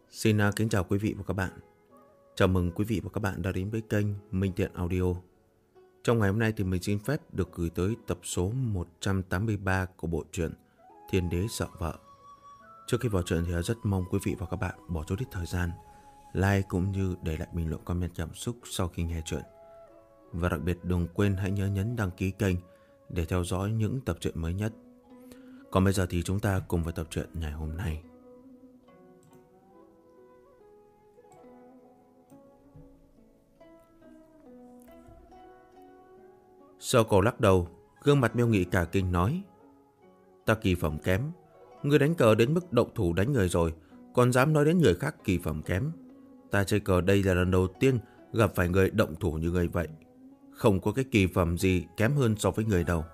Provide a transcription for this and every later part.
Xin kính chào quý vị và các bạn. Chào mừng quý vị và các bạn đã đến với kênh Minh Thiện Audio. Trong ngày hôm nay thì mình xin phép được gửi tới tập số 183 của bộ truyện Thiên Đế Sợ Vợ. Trước khi vào truyện thì rất mong quý vị và các bạn bỏ chút ít thời gian like cũng như để lại bình luận comment cảm xúc sau khi nghe truyện. Và đặc biệt đừng quên hãy nhớ nhấn đăng ký kênh để theo dõi những tập truyện mới nhất. Còn bây giờ thì chúng ta cùng vào tập truyện ngày hôm nay. Sở Cổ lắc đầu, gương mặt Miêu Nghị cả kinh nói: Ta kỳ phẩm kém, ngươi đánh cờ đến mức động thủ đánh người rồi, còn dám nói đến người khác kỳ phẩm kém. Ta chơi cờ đây là lần đầu tiên gặp phải người động thủ như người vậy. Không có cái kỳ phẩm gì kém hơn so với người đâu.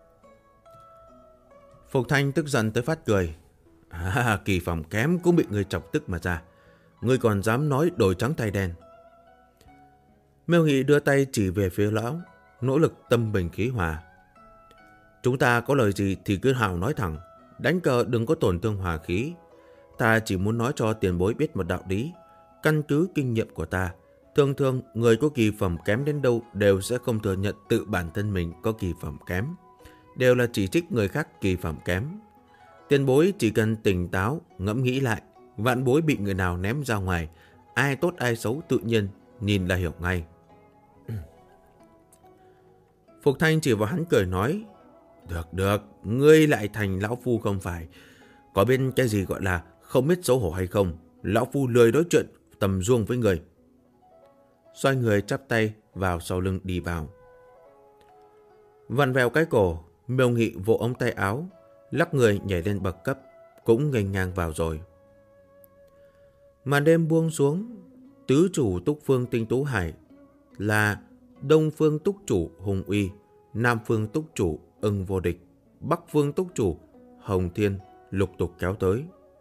Phục Thanh tức giận tới phát cười. Kỳ phẩm kém cũng bị ngươi chọc tức mà ra. Ngươi còn dám nói đổi trắng thay đen. Miêu Nghị đưa tay chỉ về phía lão, nỗ lực tâm bình khí hòa. Chúng ta có lời gì thì cứ hào nói thẳng, đánh cờ đừng có tổn thương hòa khí. Ta chỉ muốn nói cho tiền bối biết một đạo lý. Căn cứ kinh nghiệm của ta, thường thường người có kỳ phẩm kém đến đâu đều sẽ không thừa nhận tự bản thân mình có kỳ phẩm kém, đều là chỉ trích người khác kỳ phẩm kém. Tiền bối chỉ cần tỉnh táo, ngẫm nghĩ lại, vạn bối bị người nào ném ra ngoài, ai tốt ai xấu tự nhiên nhìn là hiểu ngay. Phục Thanh chỉ vào hắn cười nói: Được, ngươi lại thành lão phu không phải. Có biết cái gì gọi là không biết xấu hổ hay không? Lão phu lười đối chuyện tầm ruông với người. Xoay người chắp tay vào sau lưng đi vào. Vặn vẹo cái cổ, Miêu Nghị vỗ ống tay áo, lắc người nhảy lên bậc cấp, cũng nghênh ngang vào rồi. Màn đêm buông xuống, tứ chủ Túc Phương Tinh Tú Hải là Đông Phương Túc Chủ Hùng Uy, Nam Phương Túc Chủ Ưng Vô Địch, Bắc Phương Túc Chủ Hồng Thiên lục tục kéo tới.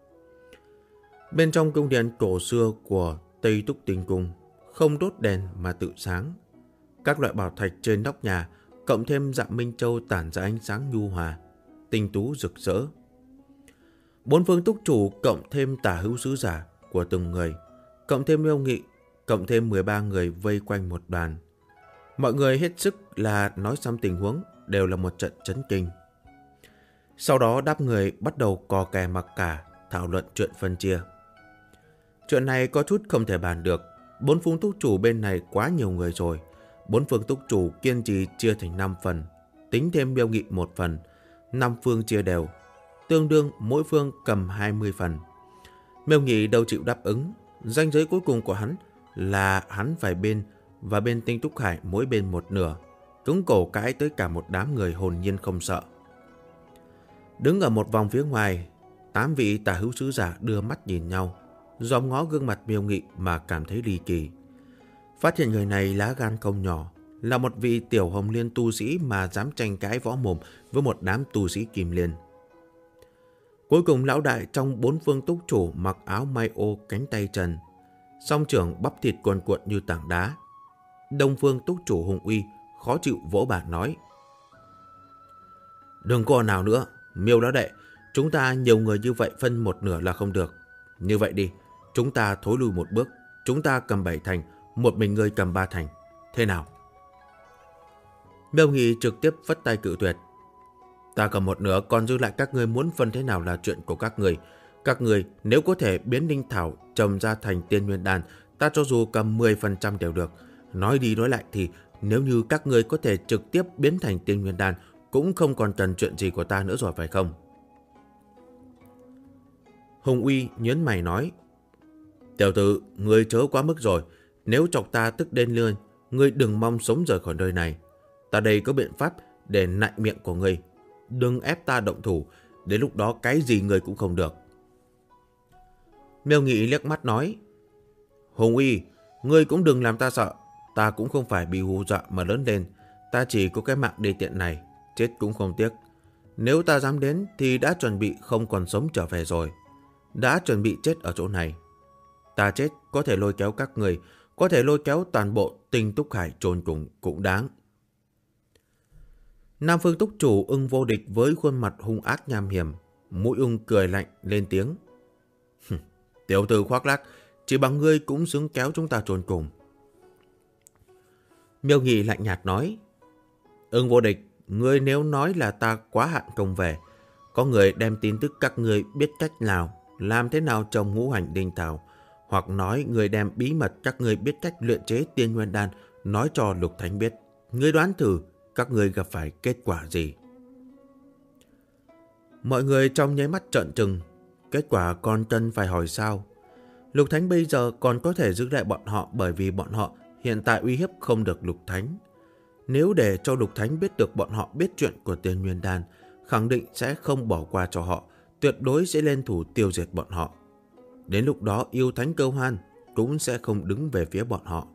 Bên trong cung điện cổ xưa của Tây Túc Tinh Cung, không đốt đèn mà tự sáng. Các loại bảo thạch trên nóc nhà cộng thêm Dạ Minh Châu tản ra ánh sáng nhu hòa, tinh tú rực rỡ. Bốn phương Túc Chủ cộng thêm tả hữu sứ giả của từng người, cộng thêm Miêu Nghị, cộng thêm 13 người vây quanh một đoàn. Mọi người hết sức là nói xong tình huống, đều là một trận chấn kinh. Sau đó đáp người bắt đầu cò kè mặc cả, thảo luận chuyện phân chia. Chuyện này có chút không thể bàn được. Bốn phương Túc Chủ bên này quá nhiều người rồi. Bốn phương Túc Chủ kiên trì chia thành 5 phần, tính thêm Miêu Nghị 1 phần, 5 phương chia đều, tương đương mỗi phương cầm 20 phần. Miêu Nghị đâu chịu đáp ứng. Ranh giới cuối cùng của hắn là hắn phải bên và bên Tinh Túc Hải mỗi bên một nửa, cứng cổ cãi tới cả một đám người hồn nhiên không sợ. Đứng ở một vòng phía ngoài, 8 vị tả hữu sứ giả đưa mắt nhìn nhau, dòm ngó gương mặt Miêu Nghị mà cảm thấy ly kỳ. Phát hiện người này lá gan không nhỏ, là một vị tiểu hồng liên tu sĩ mà dám tranh cãi võ mồm với một đám tu sĩ kim liên. Cuối cùng lão đại trong bốn phương Túc Chủ mặc áo may ô cánh tay trần, song trưởng bắp thịt cuồn cuộn như tảng đá. Đông phương Túc Chủ Hùng Uy khó chịu vỗ bàn nói: Đừng có nào nữa, Miêu lão đệ, chúng ta nhiều người như vậy phân một nửa là không được. Như vậy đi, chúng ta thối lui một bước, chúng ta cầm 7 thành, một mình ngươi cầm 3 thành. Thế nào? Miêu Nghị trực tiếp vất tay cự tuyệt. Ta cầm một nửa, còn dư lại các ngươi muốn phân thế nào là chuyện của các ngươi. Các ngươi nếu có thể biến linh thảo trồng ra thành tiên nguyên đan, ta cho dù cầm 10% đều được. Nói đi nói lại thì nếu như các ngươi có thể trực tiếp biến thành tiên nguyên đan, cũng không còn cần chuyện gì của ta nữa rồi phải không? Hùng Uy nhớn mày nói: Tiểu tử, ngươi chớ quá mức rồi. Nếu chọc ta tức đến lươn, ngươi đừng mong sống rời khỏi nơi này. Ta đây có biện pháp để nạnh miệng của ngươi. Đừng ép ta động thủ, đến lúc đó cái gì ngươi cũng không được. Miêu Nghị liếc mắt nói: Hùng Uy, ngươi cũng đừng làm ta sợ. Ta cũng không phải bị hù dọa mà lớn lên. Ta chỉ có cái mạng đề tiện này, chết cũng không tiếc. Nếu ta dám đến thì đã chuẩn bị không còn sống trở về rồi. Đã chuẩn bị chết ở chỗ này. Ta chết có thể lôi kéo các người, có thể lôi kéo toàn bộ Tinh Túc Hải chôn cùng cũng đáng. Nam phương Túc Chủ Ưng Vô Địch với khuôn mặt hung ác nham hiểm, mũi ung cười lạnh lên tiếng: Tiểu tử khoác lác, chỉ bằng ngươi cũng xứng kéo chúng ta chôn cùng. Miêu Nghị lạnh nhạt nói, Ưng Vô Địch, ngươi nếu nói là ta quá hạn công về, có người đem tin tức các ngươi biết cách nào, làm thế nào trồng ngũ hành đinh thảo, hoặc nói người đem bí mật các ngươi biết cách luyện chế tiên nguyên đan nói cho Lục Thánh biết. Ngươi đoán thử các ngươi gặp phải kết quả gì? Mọi người trong nháy mắt trợn trừng. Kết quả còn cần phải hỏi sao? Lục Thánh bây giờ còn có thể giữ lại bọn họ bởi vì bọn họ hiện tại uy hiếp không được Lục Thánh. Nếu để cho Lục Thánh biết được bọn họ biết chuyện của tiên nguyên đan, khẳng định sẽ không bỏ qua cho họ, tuyệt đối sẽ lên thủ tiêu diệt bọn họ. Đến lúc đó yêu thánh Cơ Hoan cũng sẽ không đứng về phía bọn họ.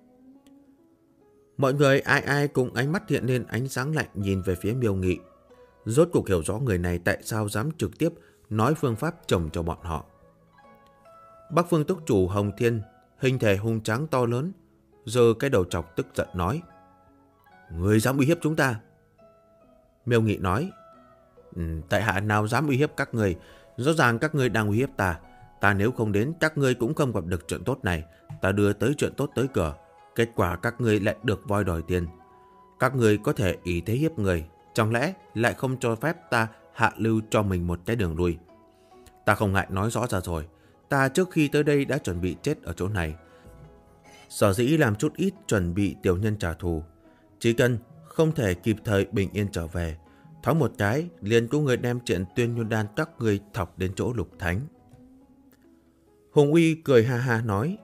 Mọi người ai ai cũng ánh mắt hiện lên ánh sáng lạnh nhìn về phía Miêu Nghị. Rốt cuộc hiểu rõ người này tại sao dám trực tiếp nói phương pháp trồng cho bọn họ. Bắc Phương Túc chủ Hồng Thiên, hình thể hung tráng to lớn, giơ cái đầu chọc tức giận nói, người dám uy hiếp chúng ta? Miêu Nghị nói, tại hạ nào dám uy hiếp các người, rõ ràng các người đang uy hiếp ta. Ta nếu không đến, các ngươi cũng không gặp được chuyện tốt này. Ta đưa tới chuyện tốt tới cửa, kết quả các ngươi lại được voi đòi tiền. Các ngươi có thể ý thế hiếp người, chẳng lẽ lại không cho phép ta hạ lưu cho mình một cái đường lui? Ta không ngại nói rõ ra rồi, ta trước khi tới đây đã chuẩn bị chết ở chỗ này. Sở dĩ làm chút ít chuẩn bị tiểu nhân trả thù. Chỉ cần không thể kịp thời bình yên trở về, thoáng một cái liền có người đem chuyện tuyên nguyên đan các ngươi thọc đến chỗ Lục Thánh. Hùng Uy cười ha ha nói,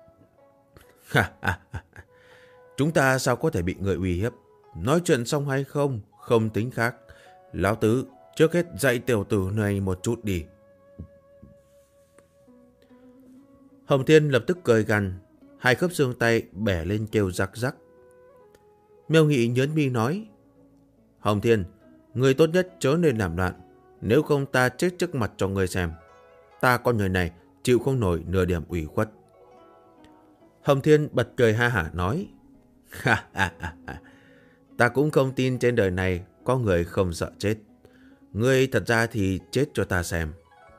chúng ta sao có thể bị người uy hiếp? Nói chuyện xong hay không, không tính khác. Lão tứ, trước hết dạy tiểu tử này một chút đi. Hồng Thiên lập tức cười gằn, hai khớp xương tay bẻ lên kêu rắc rắc. Miêu Nghị nhớn mi nói, Hồng Thiên, người tốt nhất chớ nên làm loạn, nếu không ta chết trước mặt cho người xem. Ta con người này chịu không nổi nửa điểm ủy khuất. Hồng Thiên bật cười ha hả nói, ta cũng không tin trên đời này có người không sợ chết. Ngươi thật ra thì chết cho ta xem.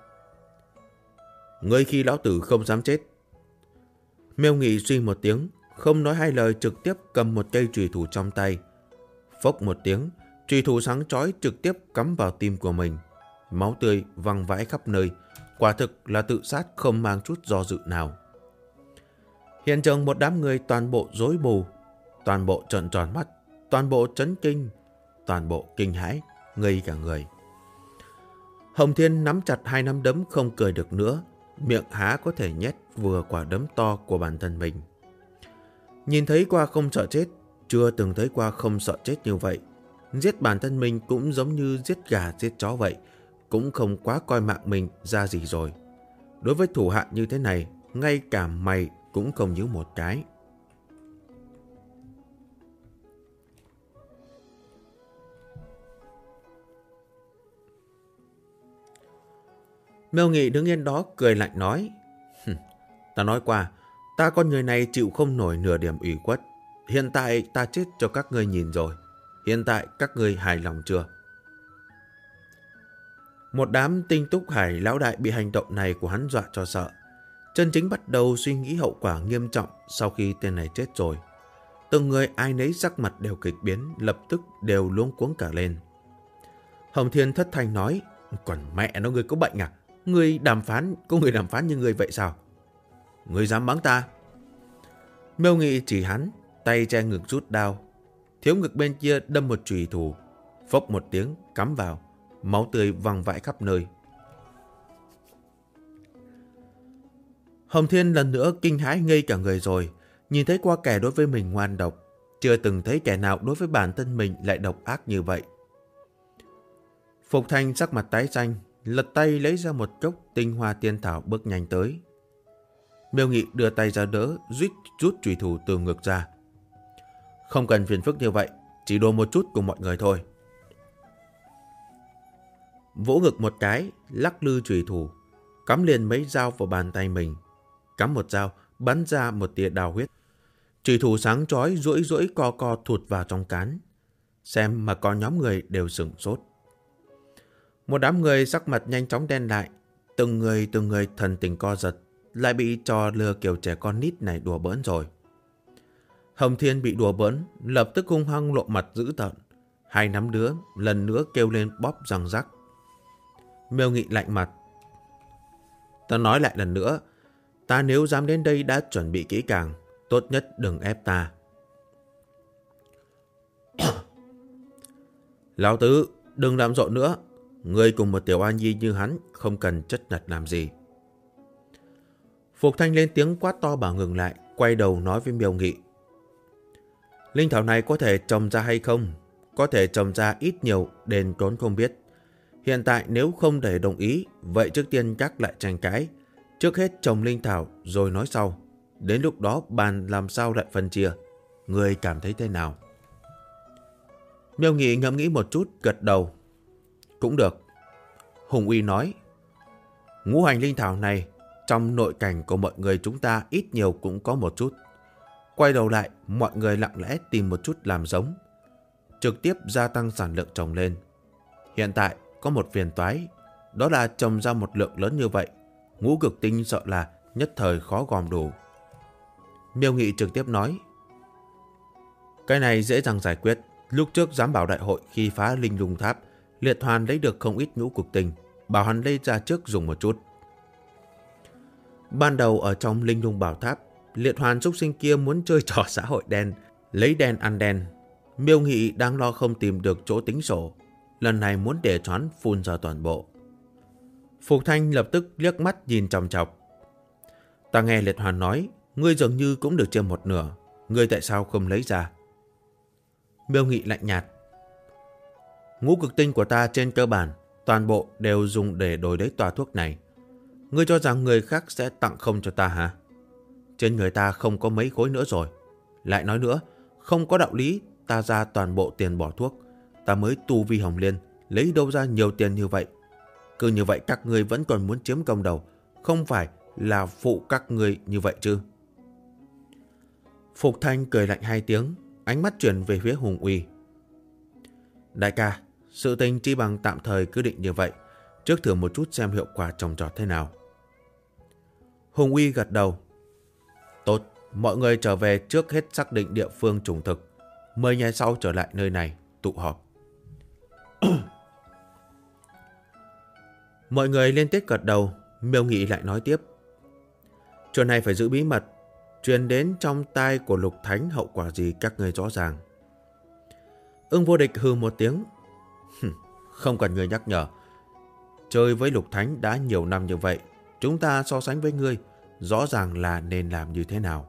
Ngươi khi lão tử không dám chết. Miêu Nghị suy một tiếng, không nói hai lời trực tiếp cầm một cây chùy thủ trong tay. Phốc một tiếng, chùy thủ sáng chói trực tiếp cắm vào tim của mình. Máu tươi văng vãi khắp nơi, quả thực là tự sát không mang chút do dự nào. Hiện trường một đám người toàn bộ rối bù, toàn bộ trợn tròn mắt, toàn bộ chấn kinh, toàn bộ kinh hãi, ngây cả người. Hồng Thiên nắm chặt hai nắm đấm không cười được nữa, miệng há có thể nhét vừa quả đấm to của bản thân mình. Nhìn thấy qua không sợ chết, chưa từng thấy qua không sợ chết như vậy. Giết bản thân mình cũng giống như giết gà giết chó vậy, cũng không quá coi mạng mình ra gì rồi. Đối với thủ hạ như thế này, ngay cả mày cũng không nhíu một cái. Miêu Nghị đứng yên đó cười lạnh nói, ta nói qua, ta con người này chịu không nổi nửa điểm ủy khuất. Hiện tại ta chết cho các ngươi nhìn rồi. Hiện tại các ngươi hài lòng chưa? Một đám tinh túc hải lão đại bị hành động này của hắn dọa cho sợ. Chân chính bắt đầu suy nghĩ hậu quả nghiêm trọng sau khi tên này chết rồi. Từng người ai nấy sắc mặt đều kịch biến, lập tức đều luống cuống cả lên. Hồng Thiên thất thanh nói, còn mẹ nó, ngươi có bệnh à? Ngươi đàm phán, có người đàm phán như ngươi vậy sao? Ngươi dám bắn ta? Miêu Nghị chỉ hắn, tay che ngực rút đao. Thiếu ngực bên kia đâm một chùy thủ, phốc một tiếng cắm vào, máu tươi văng vãi khắp nơi. Hồng Thiên lần nữa kinh hãi ngây cả người rồi, nhìn thấy qua kẻ đối với mình ngoan độc, chưa từng thấy kẻ nào đối với bản thân mình lại độc ác như vậy. Phục Thanh sắc mặt tái xanh, lật tay lấy ra một cốc tinh hoa tiên thảo bước nhanh tới. Miêu Nghị đưa tay ra đỡ, rút chùy thủ từ ngực ra. Không cần phiền phức như vậy, chỉ đùa một chút cùng mọi người thôi. Vỗ ngực một cái, lắc lư chùy thủ, cắm liền mấy dao vào bàn tay mình. Cắm một dao, bắn ra một tia đào huyết. Chùy thủ sáng chói duỗi co co thụt vào trong cán. Xem mà có nhóm người đều sửng sốt. Một đám người sắc mặt nhanh chóng đen lại, Từng người thần tình co giật, lại bị trò lừa kiểu trẻ con nít này đùa bỡn rồi. Hồng Thiên bị đùa bỡn, lập tức hung hăng lộ mặt dữ tợn. Hai nắm đứa lần nữa kêu lên bóp răng rắc. Miêu Nghị lạnh mặt. Ta nói lại lần nữa, ta nếu dám đến đây đã chuẩn bị kỹ càng, tốt nhất đừng ép ta. Lão tứ, đừng làm rộn nữa. Ngươi cùng một tiểu an nhi như hắn không cần chất nhặt làm gì. Phục Thanh lên tiếng quát to bảo ngừng lại, quay đầu nói với Miêu Nghị. Linh thảo này có thể trồng ra hay không? Có thể trồng ra ít nhiều, đền trốn không biết. Hiện tại nếu không để đồng ý, vậy trước tiên các lại tranh cãi. Trước hết trồng linh thảo rồi nói sau. Đến lúc đó bàn làm sao lại phân chia. Ngươi cảm thấy thế nào? Miêu Nghị ngẫm nghĩ một chút, gật đầu. Cũng được. Hùng Uy nói. Ngũ hành linh thảo này, trong nội cảnh của mọi người chúng ta ít nhiều cũng có một chút. Quay đầu lại, mọi người lặng lẽ tìm một chút làm giống. Trực tiếp gia tăng sản lượng trồng lên. Hiện tại có một phiền toái, đó là trồng ra một lượng lớn như vậy. Ngũ cực tinh sợ là nhất thời khó gom đủ. Miêu Nghị trực tiếp nói. Cái này dễ dàng giải quyết. Lúc trước giám bảo đại hội khi phá linh lung tháp, Liệt Hoàn lấy được không ít ngũ cực tinh, bảo hắn lấy ra trước dùng một chút. Ban đầu ở trong linh lung bảo tháp, Liệt Hoàn súc sinh kia muốn chơi trò xã hội đen, lấy đen ăn đen. Miêu Nghị đang lo không tìm được chỗ tính sổ, lần này muốn để choán phun ra toàn bộ. Phục Thanh lập tức liếc mắt nhìn chòng chọc. Ta nghe Liệt Hoàn nói, ngươi dường như cũng được chia một nửa, ngươi tại sao không lấy ra? Miêu Nghị lạnh nhạt. Ngũ cực tinh của ta trên cơ bản, toàn bộ đều dùng để đổi lấy tòa thuốc này. Ngươi cho rằng người khác sẽ tặng không cho ta hả? Trên người ta không có mấy khối nữa rồi. Lại nói nữa, không có đạo lý ta ra toàn bộ tiền bỏ thuốc. Ta mới tu vi Hồng Liên, lấy đâu ra nhiều tiền như vậy? Cứ như vậy các ngươi vẫn còn muốn chiếm công đầu, không phải là phụ các ngươi như vậy chứ? Phục Thanh cười lạnh hai tiếng, ánh mắt chuyển về phía Hùng Uy. Đại ca, sự tình chi bằng tạm thời cứ định như vậy, trước thử một chút xem hiệu quả trồng trọt thế nào. Hùng Uy gật đầu. Tốt, mọi người trở về trước hết xác định địa phương trùng thực. 10 ngày sau trở lại nơi này, tụ họp. Mọi người liên tiếp gật đầu, Miêu Nghị lại nói tiếp. Chuyện này phải giữ bí mật, truyền đến trong tai của Lục Thánh hậu quả gì các người rõ ràng. Ưng Vô Địch hừ một tiếng. Không cần người nhắc nhở. Chơi với Lục Thánh đã nhiều năm như vậy, chúng ta so sánh với ngươi, rõ ràng là nên làm như thế nào.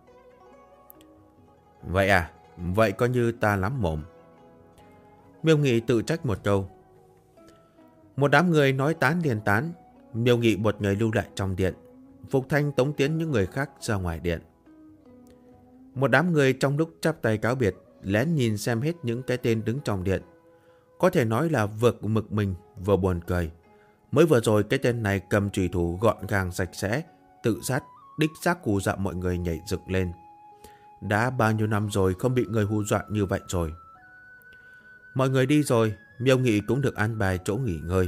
Vậy à, vậy coi như ta lắm mồm. Miêu Nghị tự trách một câu. Một đám người nói tán liền tán, Miêu Nghị một người lưu lại trong điện, Phục Thanh tống tiến những người khác ra ngoài điện. Một đám người trong lúc chắp tay cáo biệt, lén nhìn xem hết những cái tên đứng trong điện. Có thể nói là vừa mực mình vừa buồn cười. Mới vừa rồi cái tên này cầm chùy thủ gọn gàng sạch sẽ, tự sát, đích xác hù dọa mọi người nhảy dựng lên. Đã bao nhiêu năm rồi không bị người hù dọa như vậy rồi. Mọi người đi rồi, Miêu Nghị cũng được an bài chỗ nghỉ ngơi.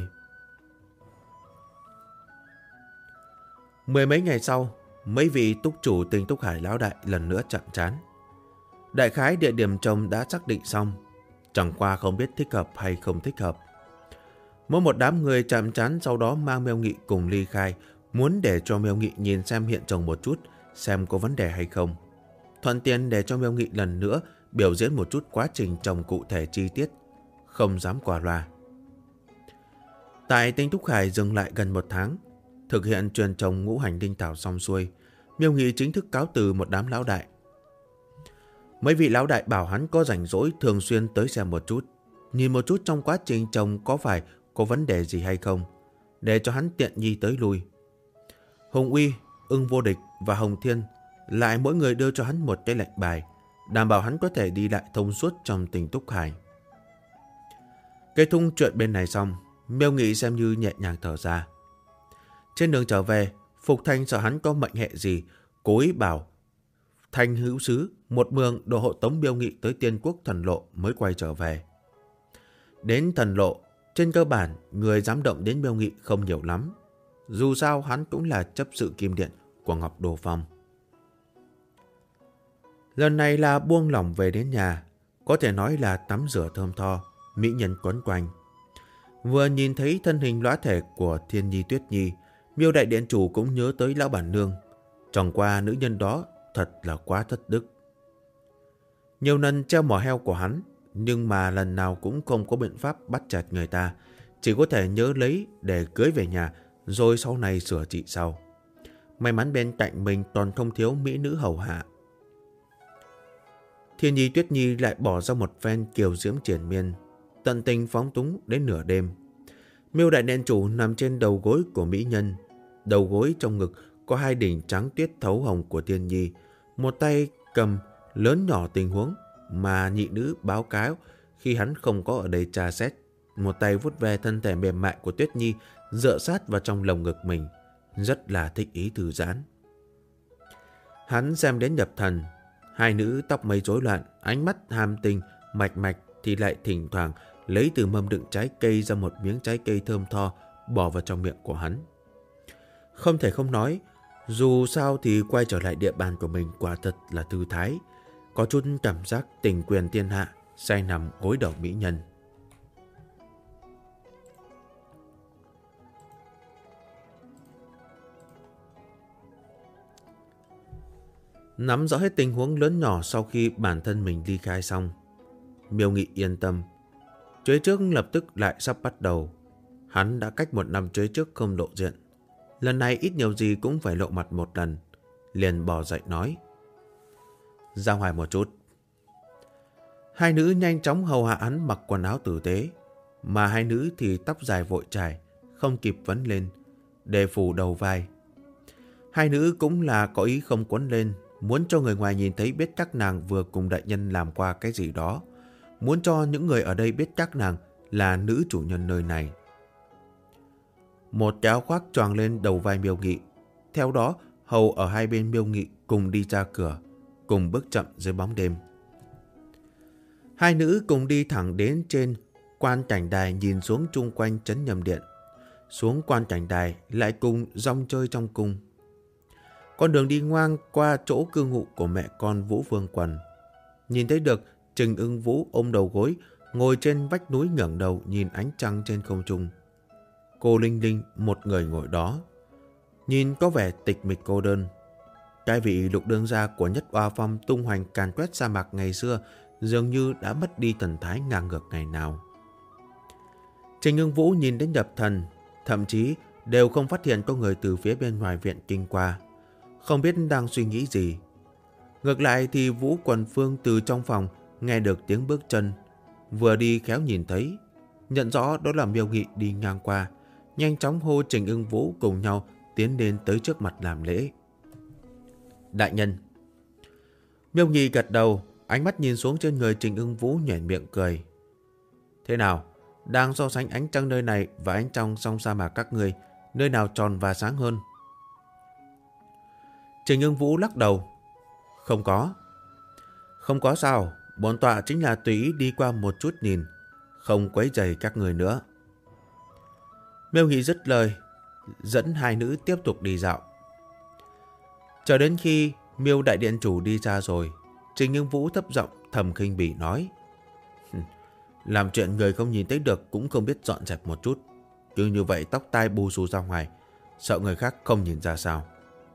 Mười mấy ngày sau, mấy vị túc chủ Tinh Túc Hải lão đại lần nữa chạm trán. Đại khái địa điểm trồng đã xác định xong, chẳng qua không biết thích hợp hay không thích hợp. Mỗi một đám người chạm trán sau đó mang Miêu Nghị cùng ly khai, muốn để cho Miêu Nghị nhìn xem hiện trồng một chút, xem có vấn đề hay không. Thuận tiện để cho Miêu Nghị lần nữa biểu diễn một chút quá trình trồng cụ thể chi tiết, không dám qua loa. Tại Tinh Túc Hải dừng lại gần 1 tháng, thực hiện truyền trồng ngũ hành linh thảo xong xuôi, Miêu Nghị chính thức cáo từ một đám lão đại. Mấy vị lão đại bảo hắn có rảnh rỗi thường xuyên tới xem một chút, nhìn một chút trong quá trình trồng có phải có vấn đề gì hay không, để cho hắn tiện nhi tới lui. Hùng Uy, Ưng Vô Địch và Hồng Thiên lại mỗi người đưa cho hắn một cái lệnh bài, đảm bảo hắn có thể đi lại thông suốt trong Tinh Túc Hải. Kết thúc chuyện bên này xong, Miêu Nghị xem như nhẹ nhàng thở ra. Trên đường trở về, Phục Thanh sợ hắn có mệnh hệ gì, cố ý bảo Thanh hữu sứ một mường đồ hộ tống Miêu Nghị tới Tiên Quốc Thần Lộ mới quay trở về. Đến Thần Lộ, trên cơ bản người dám động đến Miêu Nghị không nhiều lắm. Dù sao hắn cũng là chấp sự kim điện của Ngọc Đồ Phong. Lần này là buông lỏng về đến nhà, có thể nói là tắm rửa thơm tho, mỹ nhân quấn quanh. Vừa nhìn thấy thân hình lõa thể của Thiên Nhi Tuyết Nhi, Miêu đại điện chủ cũng nhớ tới lão bản nương. Tròng qua nữ nhân đó thật là quá thất đức. Nhiều lần treo mỏ heo của hắn, nhưng mà lần nào cũng không có biện pháp bắt chẹt người ta, chỉ có thể nhớ lấy để cưới về nhà, rồi sau này sửa trị sau. May mắn bên cạnh mình toàn không thiếu mỹ nữ hầu hạ. Thiên Nhi Tuyết Nhi lại bỏ ra một phen kiều diễm triển miên, tận tình phóng túng đến nửa đêm. Miêu đại điện chủ nằm trên đầu gối của mỹ nhân, đầu gối trong ngực có hai đỉnh trắng tuyết thấu hồng của Thiên Nhi, một tay cầm lớn nhỏ tình huống mà nhị nữ báo cáo khi hắn không có ở đây tra xét, một tay vuốt ve thân thể mềm mại của Tuyết Nhi dựa sát vào trong lồng ngực mình, rất là thích ý thư giãn. Hắn xem đến nhập thần, hai nữ tóc mây rối loạn, ánh mắt ham tình, mạch mạch thì lại thỉnh thoảng lấy từ mâm đựng trái cây ra một miếng trái cây thơm tho bỏ vào trong miệng của hắn. Không thể không nói, dù sao thì quay trở lại địa bàn của mình quả thật là thư thái, có chút cảm giác tình quyền thiên hạ, say nằm gối đầu mỹ nhân. Nắm rõ hết tình huống lớn nhỏ sau khi bản thân mình ly khai xong, Miêu Nghị yên tâm. Chuế trước lập tức lại sắp bắt đầu. Hắn đã cách 1 năm chuế trước không lộ diện. Lần này ít nhiều gì cũng phải lộ mặt một lần. Liền bỏ dậy nói: ra ngoài một chút. Hai nữ nhanh chóng hầu hạ hắn mặc quần áo tử tế, mà hai nữ thì tóc dài vội trải, không kịp vấn lên, để phủ đầu vai. Hai nữ cũng là có ý không quấn lên, muốn cho người ngoài nhìn thấy biết các nàng vừa cùng đại nhân làm qua cái gì đó, muốn cho những người ở đây biết các nàng là nữ chủ nhân nơi này. Một cái áo khoác choàng lên đầu vai Miêu Nghị, theo đó hầu ở hai bên Miêu Nghị cùng đi ra cửa, cùng bước chậm dưới bóng đêm. Hai nữ cùng đi thẳng đến trên quan cảnh đài, nhìn xuống chung quanh trấn Nhâm Điện. Xuống quan cảnh đài lại cùng rong chơi trong cung. Con đường đi ngoang qua chỗ cư ngụ của mẹ con Vũ Vương Quần. Nhìn thấy được Trình Ưng Vũ ôm đầu gối, ngồi trên vách núi ngẩng đầu nhìn ánh trăng trên không trung. Cô Linh Linh một người ngồi đó, nhìn có vẻ tịch mịch cô đơn. Cái vị lục đương gia của Nhất Oa Phong tung hoành càn quét sa mạc ngày xưa dường như đã mất đi thần thái ngang ngược ngày nào. Trình Ưng Vũ nhìn đến nhập thần, thậm chí đều không phát hiện có người từ phía bên ngoài viện kinh qua, không biết đang suy nghĩ gì. Ngược lại thì Vũ Quần Phương từ trong phòng nghe được tiếng bước chân, vừa đi khéo nhìn thấy, nhận rõ đó là Miêu Nghị đi ngang qua, nhanh chóng hô Trình Ưng Vũ cùng nhau tiến đến tới trước mặt làm lễ. Đại nhân. Miêu Nghị gật đầu, ánh mắt nhìn xuống trên người Trình Ưng Vũ, nhoẻn miệng cười. Thế nào, đang so sánh ánh trăng nơi này và ánh trăng song sa mạc các người, nơi nào tròn và sáng hơn? Trình Ưng Vũ lắc đầu. Không có. Không có sao, bổn tọa chính là tùy ý đi qua một chút nhìn, không quấy rầy các người nữa. Miêu Nghị dứt lời, dẫn hai nữ tiếp tục đi dạo. Chờ đến khi Miêu đại điện chủ đi ra rồi, Trình Ưng Vũ thấp giọng thầm khinh bỉ nói: làm chuyện người không nhìn thấy được cũng không biết dọn dẹp một chút, cứ như vậy tóc tai bù xù ra ngoài, sợ người khác không nhìn ra sao.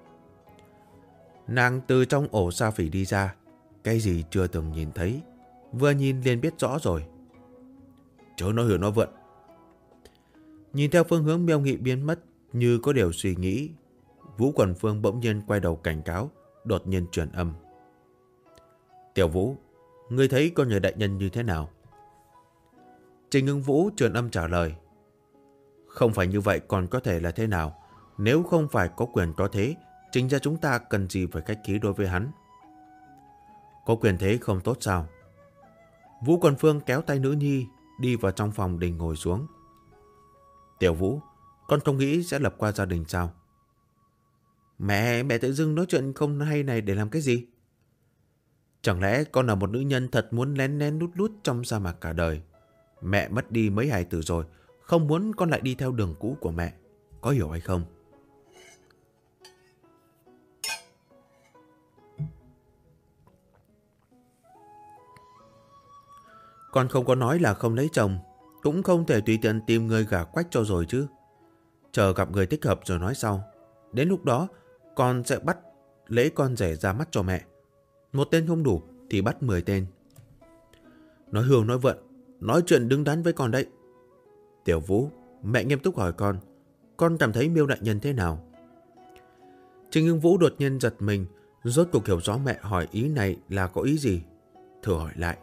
Nàng từ trong ổ sa phỉ đi ra, cái gì chưa từng nhìn thấy, vừa nhìn liền biết rõ rồi. Chớ nói hừa nói vượn. Nhìn theo phương hướng Miêu Nghị biến mất, như có điều suy nghĩ, Vũ Quần Phương bỗng nhiên quay đầu cảnh cáo, đột nhiên truyền âm. Tiểu Vũ, ngươi thấy con người đại nhân như thế nào? Trình Ưng Vũ truyền âm trả lời. Không phải như vậy còn có thể là thế nào? Nếu không phải có quyền có thế, Trình ra chúng ta cần gì phải khách khí đối với hắn? Có quyền thế không tốt sao? Vũ Quần Phương kéo tay nữ nhi đi vào trong phòng đình ngồi xuống. Tiểu Vũ, con không nghĩ sẽ lập qua gia đình sao? Mẹ tự dưng nói chuyện không hay này để làm cái gì? Chẳng lẽ con là một nữ nhân thật muốn lén lén lút lút trong sa mạc cả đời? Mẹ mất đi mấy hài tử rồi, không muốn con lại đi theo đường cũ của mẹ, có hiểu hay không? Con không có nói là không lấy chồng, cũng không thể tùy tiện tìm người gả quách cho rồi chứ. Chờ gặp người thích hợp rồi nói sau. Đến lúc đó, con sẽ bắt lễ con rể ra mắt cho mẹ. Một tên không đủ thì bắt 10 tên. Nói hưu nói vượn, nói chuyện đứng đắn với con đấy. Tiểu Vũ, mẹ nghiêm túc hỏi con cảm thấy Miêu đại nhân thế nào? Trình Ngưng Vũ đột nhiên giật mình, rốt cuộc hiểu rõ mẹ hỏi ý này là có ý gì. Thử hỏi lại.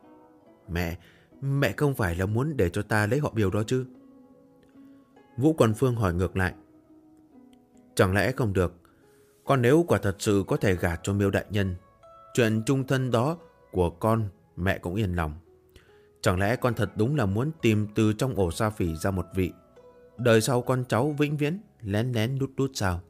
Mẹ không phải là muốn để cho ta lấy họ Miêu đó chứ? Vũ Quần Phương hỏi ngược lại. Chẳng lẽ không được? Con nếu quả thật sự có thể gả cho Miêu đại nhân, chuyện chung thân đó của con mẹ cũng yên lòng. Chẳng lẽ con thật đúng là muốn tìm từ trong ổ sa phỉ ra một vị, đời sau con cháu vĩnh viễn lén lén lút lút sao?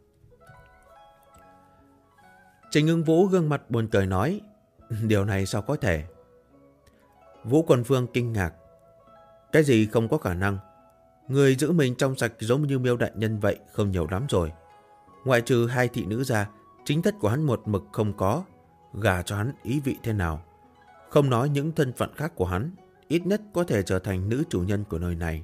Trình Ngưng Vũ gương mặt buồn cười nói. Điều này sao có thể? Vũ Quần Phương kinh ngạc. Cái gì không có khả năng? Người giữ mình trong sạch giống như Miêu đại nhân vậy không nhiều lắm rồi. Ngoại trừ 2 thị nữ ra, chính thất của hắn một mực không có. Gả cho hắn ý vị thế nào? Không nói những thân phận khác của hắn, ít nhất có thể trở thành nữ chủ nhân của nơi này.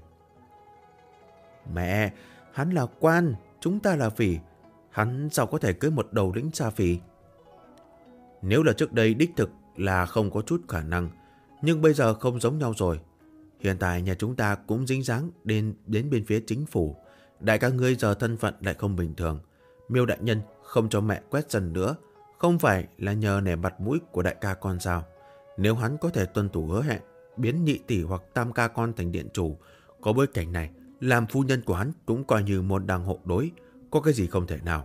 Mẹ, hắn là quan, chúng ta là phỉ. Hắn sao có thể cưới một đầu lĩnh sa phỉ? Nếu là trước đây đích thực là không có chút khả năng, nhưng bây giờ không giống nhau rồi. Hiện tại nhà chúng ta cũng dính dáng đến bên phía chính phủ. Đại ca ngươi giờ thân phận lại không bình thường. Miêu đại nhân không cho mẹ quét dần nữa, không phải là nhờ nể mặt mũi của đại ca con sao? Nếu hắn có thể tuân thủ hứa hẹn, biến nhị tỷ hoặc tam ca con thành điện chủ, có bối cảnh này, làm phu nhân của hắn cũng coi như môn đăng hộ đối, có cái gì không thể nào.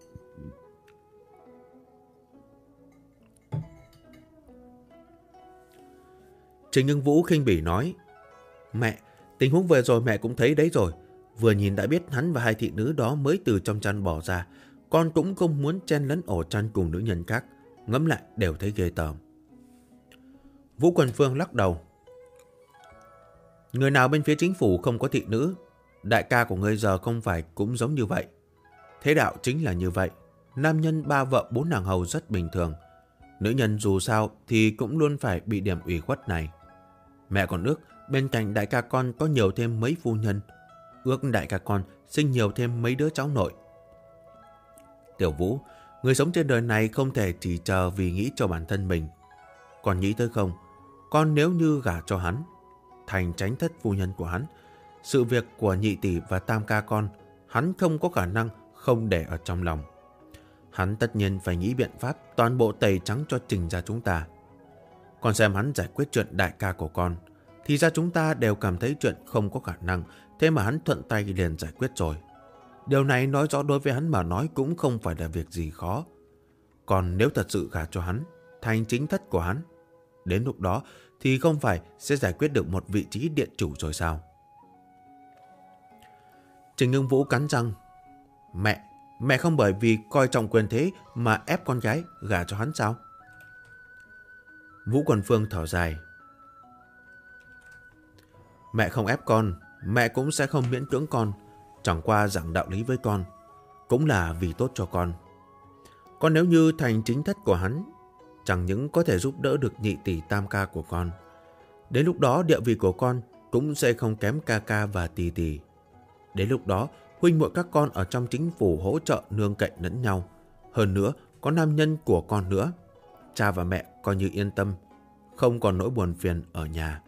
Trình Ngưng Vũ khinh bỉ nói. Mẹ, tình huống vừa rồi mẹ cũng thấy đấy rồi. Vừa nhìn đã biết hắn và 2 thị nữ đó mới từ trong chăn bỏ ra. Con cũng không muốn chen lấn ổ chăn cùng nữ nhân khác. Ngẫm lại đều thấy ghê tởm. Vũ Quần Phương lắc đầu. Người nào bên phía chính phủ không có thị nữ? Đại ca của ngươi giờ không phải cũng giống như vậy. Thế đạo chính là như vậy. Nam nhân 3 vợ 4 nàng hầu rất bình thường. Nữ nhân dù sao thì cũng luôn phải bị điểm ủy khuất này. Mẹ còn ước bên cạnh đại ca con có nhiều thêm mấy phu nhân. Ước đại ca con sinh nhiều thêm mấy đứa cháu nội. Tiểu Vũ, người sống trên đời này không thể chỉ chờ vì nghĩ cho bản thân mình. Còn nghĩ tới không? Con nếu như gả cho hắn, thành tránh thất phu nhân của hắn, sự việc của nhị tỷ và tam ca con, hắn không có khả năng không để ở trong lòng. Hắn tất nhiên phải nghĩ biện pháp toàn bộ tẩy trắng cho Trình gia chúng ta. Còn xem hắn giải quyết chuyện đại ca của con, thì ra chúng ta đều cảm thấy chuyện không có khả năng, thế mà hắn thuận tay liền giải quyết rồi. Điều này nói rõ đối với hắn mà nói cũng không phải là việc gì khó. Còn nếu thật sự gả cho hắn, thành chính thất của hắn, đến lúc đó thì không phải sẽ giải quyết được một vị trí điện chủ rồi sao? Trình Ngưng Vũ cắn răng. Mẹ không bởi vì coi trọng quyền thế mà ép con gái gả cho hắn sao? Vũ Quần Phương thở dài. Mẹ không ép con, mẹ cũng sẽ không miễn cưỡng con, chẳng qua giảng đạo lý với con, cũng là vì tốt cho con. Con nếu như thành chính thất của hắn, chẳng những có thể giúp đỡ được nhị tỷ tam ca của con, đến lúc đó địa vị của con cũng sẽ không kém ca ca và tỷ tỷ. Đến lúc đó, huynh muội các con ở trong chính phủ hỗ trợ nương cậy lẫn nhau. Hơn nữa, có nam nhân của con nữa. Cha và mẹ coi như yên tâm, không còn nỗi buồn phiền ở nhà.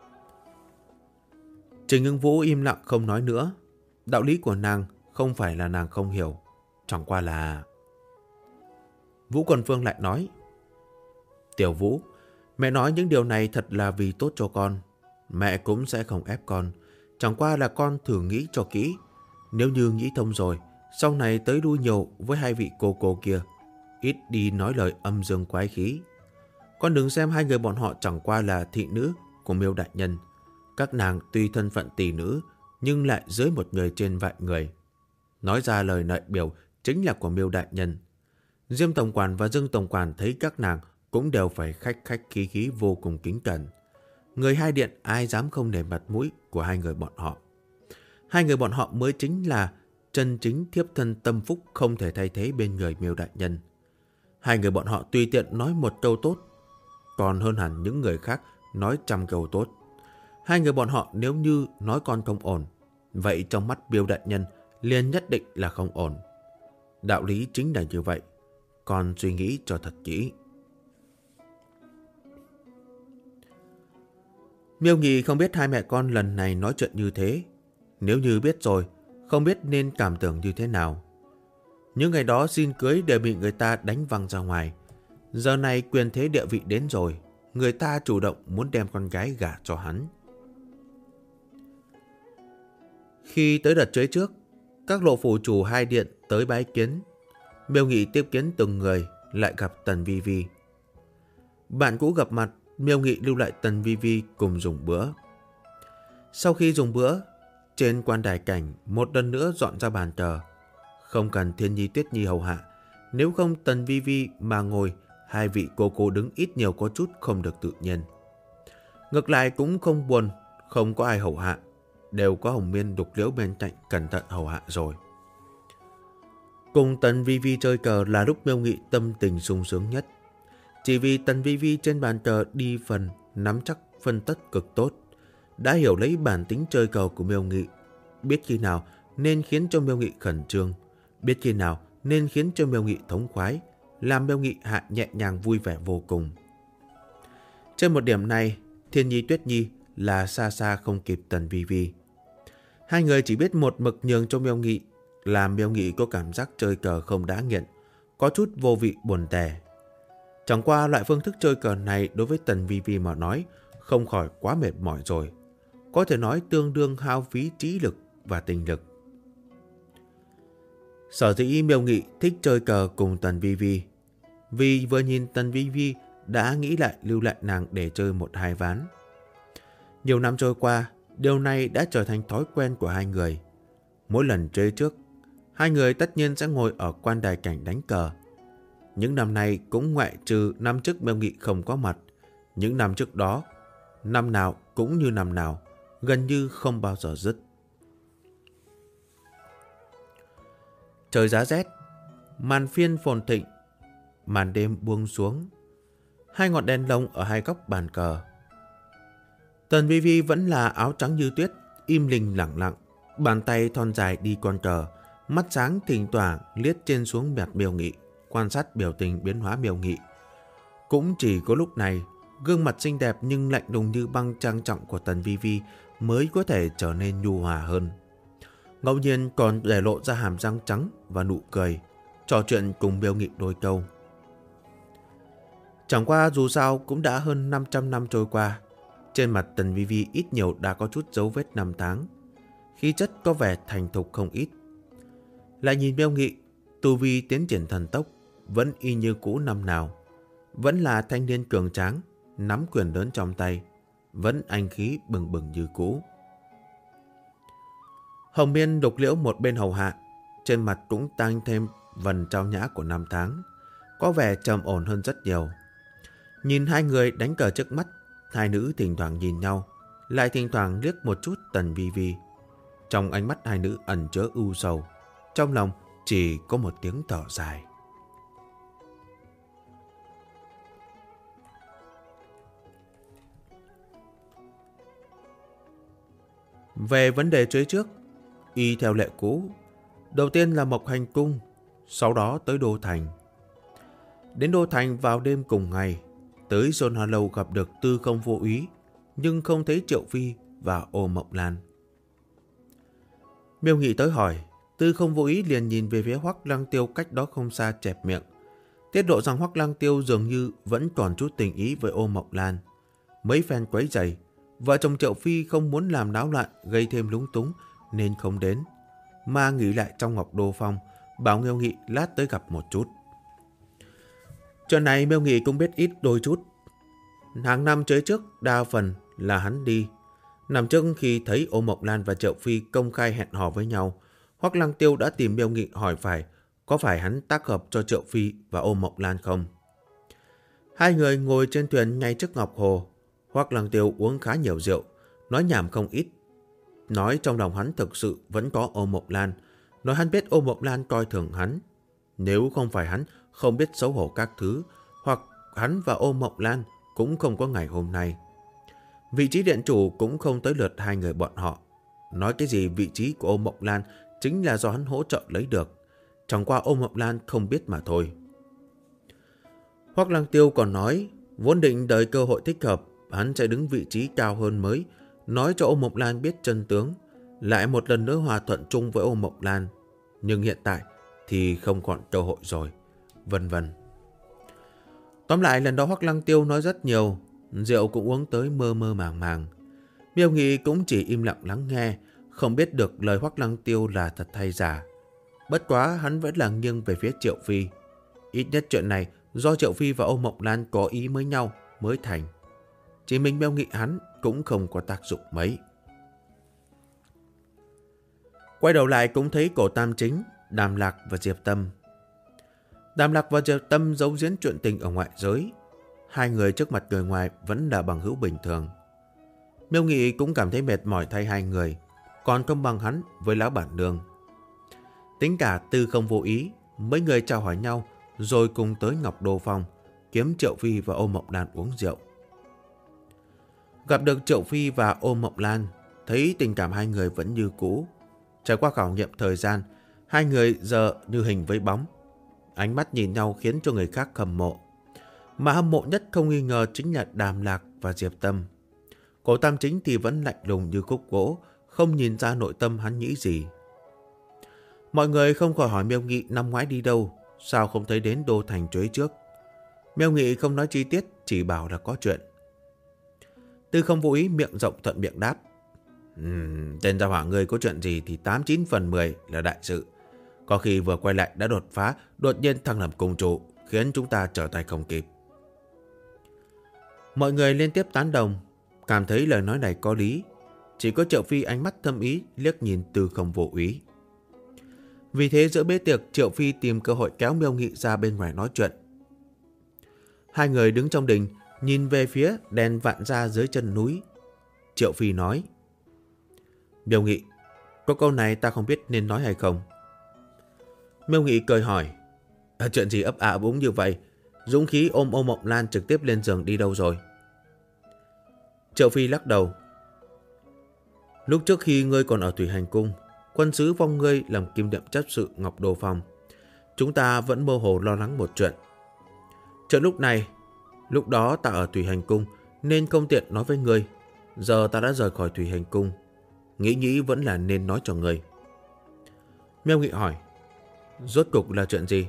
Trình Ngưng Vũ im lặng không nói nữa. Đạo lý của nàng không phải là nàng không hiểu, chẳng qua là... Vũ Quần Phương lại nói. Tiểu Vũ, mẹ nói những điều này thật là vì tốt cho con. Mẹ cũng sẽ không ép con, chẳng qua là con thử nghĩ cho kỹ. Nếu như nghĩ thông rồi, sau này tới đu nhiều với 2 vị cô kia, ít đi nói lời âm dương quái khí. Con đừng xem 2 người bọn họ chẳng qua là thị nữ của Miêu đại nhân. Các nàng tuy thân phận tỷ nữ, nhưng lại dưới một người trên vạn người. Nói ra lời nại biểu chính là của Miêu đại nhân. Diêm tổng quản và Dương tổng quản thấy các nàng cũng đều phải khách khí khí vô cùng kính cẩn. Người 2 điện ai dám không nể mặt mũi của 2 người bọn họ. 2 người bọn họ mới chính là chân chính thiếp thân tâm phúc không thể thay thế bên người Miêu đại nhân. 2 người bọn họ tùy tiện nói một câu tốt, còn hơn hẳn những người khác nói trăm câu tốt. Hai người bọn họ nếu như nói con không ổn, vậy trong mắt Miêu đại nhân liền nhất định là không ổn. Đạo lý chính là như vậy. Con suy nghĩ cho thật kỹ. Miêu Nghị không biết hai mẹ con lần này nói chuyện như thế. Nếu như biết rồi, không biết nên cảm tưởng như thế nào. Những ngày đó xin cưới đều bị người ta đánh văng ra ngoài. Giờ này quyền thế địa vị đến rồi, người ta chủ động muốn đem con gái gả cho hắn. Khi tới đợt cưới trước, các lộ phủ chủ hai điện tới bái kiến. Miêu Nghị tiếp kiến từng người, lại gặp Tần Vi Vi. Bạn cũ gặp mặt, Miêu Nghị lưu lại Tần Vi Vi cùng dùng bữa. Sau khi dùng bữa, trên quan đài cảnh một lần nữa dọn ra bàn cờ. Không cần Thiên Nhi Tuyết Nhi hầu hạ, nếu không Tần Vi Vi mà ngồi, hai vị cô đứng ít nhiều có chút không được tự nhiên. Ngược lại cũng không buồn, không có ai hầu hạ, đều có Hồng Miên Đục Liễu bên cạnh cẩn thận hầu hạ rồi. Cùng Tần Vi Vi chơi cờ là lúc Miêu Nghị tâm tình sung sướng nhất. Chỉ vì Tần Vi Vi trên bàn cờ đi phần nắm chắc phân tất cực tốt, đã hiểu lấy bản tính chơi cờ của Miêu Nghị, biết khi nào nên khiến cho Miêu Nghị khẩn trương, biết khi nào nên khiến cho Miêu Nghị thống khoái, làm Miêu Nghị hạ nhẹ nhàng vui vẻ vô cùng. Trên một điểm này, Thiên Nhi Tuyết Nhi là xa xa không kịp Tần Vi Vi. Hai người chỉ biết một mực nhường cho Miêu Nghị, làm Miêu Nghị có cảm giác chơi cờ không đã nghiện, có chút vô vị buồn tẻ. Chẳng qua loại phương thức chơi cờ này đối với Tần Vi Vi mà nói không khỏi quá mệt mỏi rồi, có thể nói tương đương hao phí trí lực và tinh lực. Sở dĩ Miêu Nghị thích chơi cờ cùng Tần Vi Vi, vì vừa nhìn Tần Vi Vi đã nghĩ lại lưu lại nàng để chơi một hai ván. Nhiều năm trôi qua, điều này đã trở thành thói quen của hai người. Mỗi lần chơi trước, hai người tất nhiên sẽ ngồi ở quan đài cảnh đánh cờ. Những năm này cũng ngoại trừ năm trước Miêu Nghị không có mặt, những năm trước đó, năm nào cũng như năm nào, gần như không bao giờ dứt. Trời giá rét, màn phiên phồn thịnh, màn đêm buông xuống. Hai ngọn đèn lồng ở hai góc bàn cờ. Tần Vi Vi vẫn là áo trắng như tuyết, im lìm lặng lặng, bàn tay thon dài đi con cờ, mắt sáng thỉnh thoảng liếc trên xuống mặt Miêu Nghị, quan sát biểu tình biến hóa Miêu Nghị. Cũng chỉ có lúc này, gương mặt xinh đẹp nhưng lạnh lùng như băng trang trọng của Tần Vi Vi mới có thể trở nên nhu hòa hơn. Ngẫu nhiên còn để lộ ra hàm răng trắng và nụ cười, trò chuyện cùng Miêu Nghị đôi câu. Chẳng qua dù sao cũng đã hơn 500 năm trôi qua, trên mặt Tần Vi Vi ít nhiều đã có chút dấu vết năm tháng, khí chất có vẻ thành thục không ít. Lại nhìn Miêu Nghị, tu vi tiến triển thần tốc, vẫn y như cũ năm nào, vẫn là thanh niên cường tráng, nắm quyền lớn trong tay, vẫn anh khí bừng bừng như cũ. Hồng Miên Đục Liễu một bên hầu hạ, trên mặt cũng tăng thêm vần trao nhã của năm tháng, có vẻ trầm ổn hơn rất nhiều. Nhìn hai người đánh cờ trước mắt, hai nữ thỉnh thoảng nhìn nhau, lại thỉnh thoảng liếc một chút Tần Vi Vi. Trong ánh mắt hai nữ ẩn chứa ưu sầu, trong lòng chỉ có một tiếng thở dài. Về vấn đề chơi trước, y theo lệ cũ, đầu tiên là Mộc Hành Cung, sau đó tới Đô Thành. Đến Đô Thành vào đêm cùng ngày, tới Sơn Hà Lâu gặp được Tư Không Vô Úy, nhưng không thấy Triệu Phi và Ô Mộng Lan. Miêu Nghị tới hỏi, Tư Không Vô Úy liền nhìn về phía Hoắc Lăng Tiêu cách đó không xa chẹp miệng, tiết lộ rằng Hoắc Lăng Tiêu dường như vẫn còn chút tình ý với Ô Mộng Lan. Mấy phen quấy rầy, vợ chồng Triệu Phi không muốn làm náo loạn gây thêm lúng túng nên không đến, mà nghỉ lại trong Ngọc Đô Phong, bảo Miêu Nghị lát tới gặp một chút. Chuyện này Miêu Nghị cũng biết ít đôi chút. Hàng năm chơi trước đa phần là hắn đi. Năm trước khi thấy Ô Mộng Lan và Triệu Phi công khai hẹn hò với nhau, Hoắc Lăng Tiêu đã tìm Miêu Nghị hỏi có phải hắn tác hợp cho Triệu Phi và Ô Mộng Lan không. Hai người ngồi trên thuyền ngay trước Ngọc Hồ. Hoắc Lăng Tiêu uống khá nhiều rượu, nói nhảm không ít. Nói trong lòng hắn thực sự vẫn có Ô Mộng Lan, nói hắn biết Ô Mộng Lan coi thường hắn. Nếu không phải hắn không biết xấu hổ các thứ, hoặc hắn và Ô Mộng Lan cũng không có ngày hôm nay. Vị trí điện chủ cũng không tới lượt hai người bọn họ. Nói cái gì vị trí của Ô Mộng Lan chính là do hắn hỗ trợ lấy được. Chẳng qua Ô Mộng Lan không biết mà thôi. Hoắc Lăng Tiêu còn nói, vốn định đợi cơ hội thích hợp, hắn sẽ đứng vị trí cao hơn mới, nói cho Ô Mộng Lan biết chân tướng, lại một lần nữa hòa thuận chung với Ô Mộng Lan. Nhưng hiện tại thì không còn cơ hội rồi, vân vân. Tóm lại lần đó Hoắc Lăng Tiêu nói rất nhiều, rượu cũng uống tới mơ mơ màng màng. Miêu Nghị cũng chỉ im lặng lắng nghe, không biết được lời Hoắc Lăng Tiêu là thật hay giả. Bất quá hắn vẫn là nghiêng về phía Triệu Phi. Ít nhất chuyện này do Triệu Phi và Ô Mộng Lan có ý với nhau mới thành. Chỉ mình Miêu Nghị hắn cũng không có tác dụng mấy. Quay đầu lại cũng thấy Cổ Tam Chính, Đàm Lạc và Diệp Tâm. Đàm Lạc và Diệp Tâm giấu giếm chuyện tình ở ngoại giới. Hai người trước mặt người ngoài vẫn là bằng hữu bình thường. Miêu Nghị cũng cảm thấy mệt mỏi thay hai người, còn không bằng hắn với lão bản nương. Tính cả Tư Không Vô Ý, mấy người chào hỏi nhau rồi cùng tới Ngọc Đô Phong kiếm Triệu Phi và Ô Mộng Lan uống rượu. Gặp được Triệu Phi và Ô Mộng Lan, thấy tình cảm hai người vẫn như cũ. Trải qua khảo nghiệm thời gian, hai người giờ như hình với bóng. Ánh mắt nhìn nhau khiến cho người khác hâm mộ. Mà hâm mộ nhất không nghi ngờ chính là Đàm Lạc và Diệp Tâm. Cổ Tam Chính thì vẫn lạnh lùng như khúc gỗ, không nhìn ra nội tâm hắn nghĩ gì. Mọi người không khỏi hỏi Miêu Nghị năm ngoái đi đâu, sao không thấy đến Đô Thành Chuế trước. Miêu Nghị không nói chi tiết, chỉ bảo là có chuyện. Tư Không Vô Ý miệng rộng thuận miệng đáp. Tên gia hỏa người có chuyện gì thì 89 phần 10 là đại sự. Có khi vừa quay lại đã đột phá, đột nhiên thăng làm cung chủ, khiến chúng ta trở tay không kịp. Mọi người liên tiếp tán đồng, cảm thấy lời nói này có lý. Chỉ có Triệu Phi ánh mắt thâm ý liếc nhìn Tư Không Vô Ý. Vì thế giữa bữa tiệc, Triệu Phi tìm cơ hội kéo Miêu Nghị ra bên ngoài nói chuyện. Hai người đứng trong đình, nhìn về phía đèn vạn ra dưới chân núi. Triệu Phi nói, Miêu Nghị, có câu này ta không biết nên nói hay không. Miêu Nghị cười hỏi, chuyện gì ấp ả búng như vậy? Dũng khí ôm Ô Mộng Lan trực tiếp lên giường đi đâu rồi? Triệu Phi lắc đầu. Lúc trước khi ngươi còn ở Thủy Hành Cung, quân sứ phong ngươi làm kim đệm chấp sự Ngọc Đô Phong, chúng ta vẫn mơ hồ lo lắng một chuyện. Chuyện lúc đó ta ở Thủy Hành Cung nên không tiện nói với ngươi. Giờ ta đã rời khỏi Thủy Hành Cung, nghĩ vẫn là nên nói cho ngươi. Miêu Nghị hỏi, rốt cục là chuyện gì?